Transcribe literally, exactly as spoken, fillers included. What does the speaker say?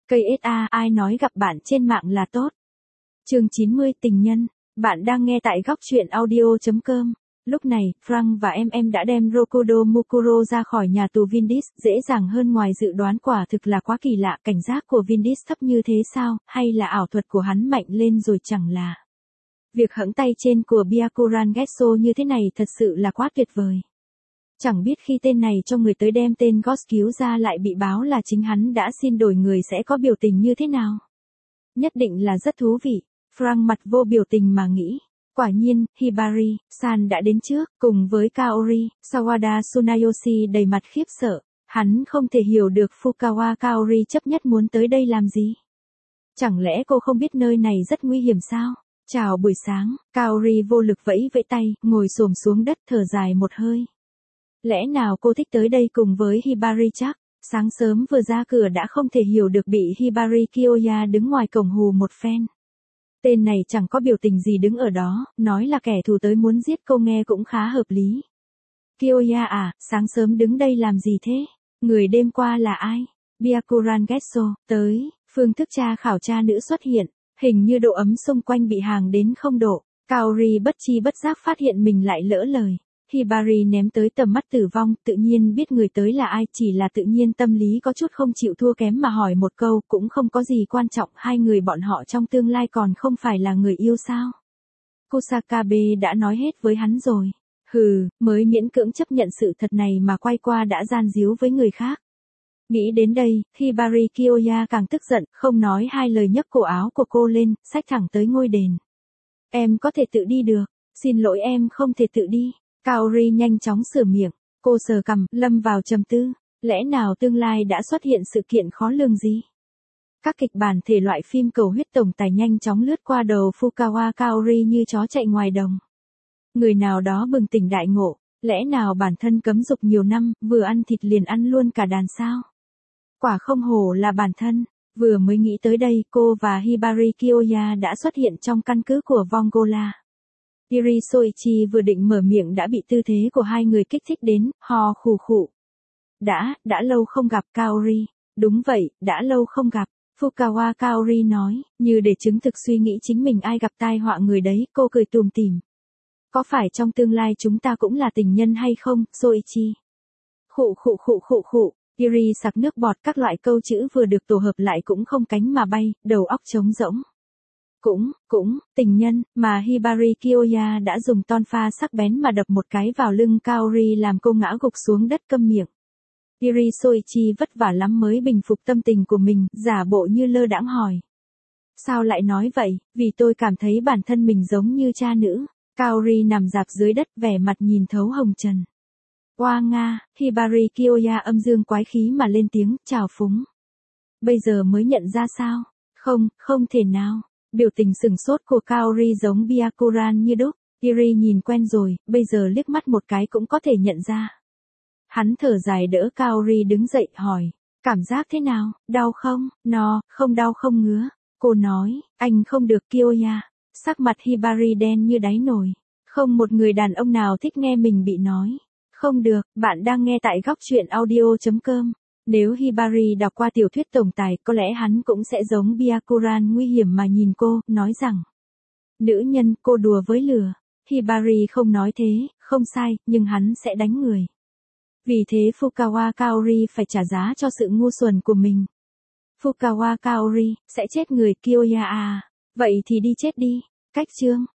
Cây ét a, ai nói gặp bạn trên mạng là tốt. Chương chín mươi tình nhân, bạn đang nghe tại góc truyện audio chấm com. Lúc này, Frank và em em đã đem Rokudo Mukuro ra khỏi nhà tù Vindis, dễ dàng hơn ngoài dự đoán, quả thực là quá kỳ lạ, cảnh giác của Vindis thấp như thế sao, hay là ảo thuật của hắn mạnh lên rồi chẳng là. Việc hẫng tay trên của Byakuran Getso như thế này thật sự là quá tuyệt vời. Chẳng biết khi tên này cho người tới đem tên Ghost cứu ra lại bị báo là chính hắn đã xin đổi người sẽ có biểu tình như thế nào. Nhất định là rất thú vị, Frank mặt vô biểu tình mà nghĩ. Quả nhiên, Hibari, San đã đến trước, cùng với Kaori, Sawada Tsunayoshi đầy mặt khiếp sợ. Hắn không thể hiểu được Fukawa Kaori chấp nhất muốn tới đây làm gì. Chẳng lẽ cô không biết nơi này rất nguy hiểm sao? Chào buổi sáng, Kaori vô lực vẫy vẫy tay, ngồi xổm xuống đất thở dài một hơi. Lẽ nào cô thích tới đây cùng với Hibari chắc? Sáng sớm vừa ra cửa đã không thể hiểu được bị Hibari Kiyoya đứng ngoài cổng hù một phen. Tên này chẳng có biểu tình gì đứng ở đó, nói là kẻ thù tới muốn giết cô nghe cũng khá hợp lý. Kiyoya à, sáng sớm đứng đây làm gì thế? Người đêm qua là ai? Byakuran Getso, tới, phương thức tra khảo tra nữ xuất hiện, hình như độ ấm xung quanh bị hàng đến không độ. Kaori bất chi bất giác phát hiện mình lại lỡ lời. Hibari ném tới tầm mắt tử vong, tự nhiên biết người tới là ai, chỉ là tự nhiên tâm lý có chút không chịu thua kém mà hỏi một câu, cũng không có gì quan trọng, hai người bọn họ trong tương lai còn không phải là người yêu sao? Kusakabe đã nói hết với hắn rồi. Hừ, mới miễn cưỡng chấp nhận sự thật này mà quay qua đã gian díu với người khác. Nghĩ đến đây, Hibari Kiyoya càng tức giận, không nói hai lời nhấc cổ áo của cô lên, xách thẳng tới ngôi đền. Em có thể tự đi được, xin lỗi em không thể tự đi. Kaori nhanh chóng sửa miệng, cô sờ cằm, lâm vào trầm tư, lẽ nào tương lai đã xuất hiện sự kiện khó lường gì? Các kịch bản thể loại phim cầu huyết tổng tài nhanh chóng lướt qua đầu Fukawa Kaori như chó chạy ngoài đồng. Người nào đó bừng tỉnh đại ngộ, lẽ nào bản thân cấm dục nhiều năm, vừa ăn thịt liền ăn luôn cả đàn sao? Quả không hổ là bản thân, vừa mới nghĩ tới đây cô và Hibari Kiyoya đã xuất hiện trong căn cứ của Vongola. Iri Soichi vừa định mở miệng đã bị tư thế của hai người kích thích đến, hò khù khụ. Đã, đã lâu không gặp Kaori. Đúng vậy, đã lâu không gặp. Fukawa Kaori nói, như để chứng thực suy nghĩ chính mình ai gặp tai họa người đấy, cô cười tùm tìm. Có phải trong tương lai chúng ta cũng là tình nhân hay không, Soichi? Khụ khụ khụ khụ khụ, Iri sặc nước bọt, các loại câu chữ vừa được tổ hợp lại cũng không cánh mà bay, đầu óc trống rỗng. Cũng, cũng, tình nhân, mà Hibari Kiyoya đã dùng ton pha sắc bén mà đập một cái vào lưng Kaori làm cô ngã gục xuống đất câm miệng. Iri Soichi vất vả lắm mới bình phục tâm tình của mình, giả bộ như lơ đãng hỏi. Sao lại nói vậy, vì tôi cảm thấy bản thân mình giống như cha nữ. Kaori nằm rạp dưới đất vẻ mặt nhìn thấu hồng trần. Oa nga, Hibari Kiyoya âm dương quái khí mà lên tiếng, chào phúng. Bây giờ mới nhận ra sao? Không, không thể nào. Biểu tình sừng sốt của Kaori giống Byakuran như đúc, Iri nhìn quen rồi, bây giờ liếc mắt một cái cũng có thể nhận ra. Hắn thở dài đỡ Kaori đứng dậy hỏi, cảm giác thế nào, đau không? No, không đau không ngứa. Cô nói, anh không được Kiyoya. Sắc mặt Hibari đen như đáy nồi. Không một người đàn ông nào thích nghe mình bị nói. Không được, bạn đang nghe tại góc truyện audio chấm com. Nếu Hibari đọc qua tiểu thuyết tổng tài, có lẽ hắn cũng sẽ giống Byakuran nguy hiểm mà nhìn cô, nói rằng. Nữ nhân, cô đùa với lửa. Hibari không nói thế, không sai, nhưng hắn sẽ đánh người. Vì thế Fukawa Kaori phải trả giá cho sự ngu xuẩn của mình. Fukawa Kaori, sẽ chết người Kiyoya à. Vậy thì đi chết đi. Cách chương.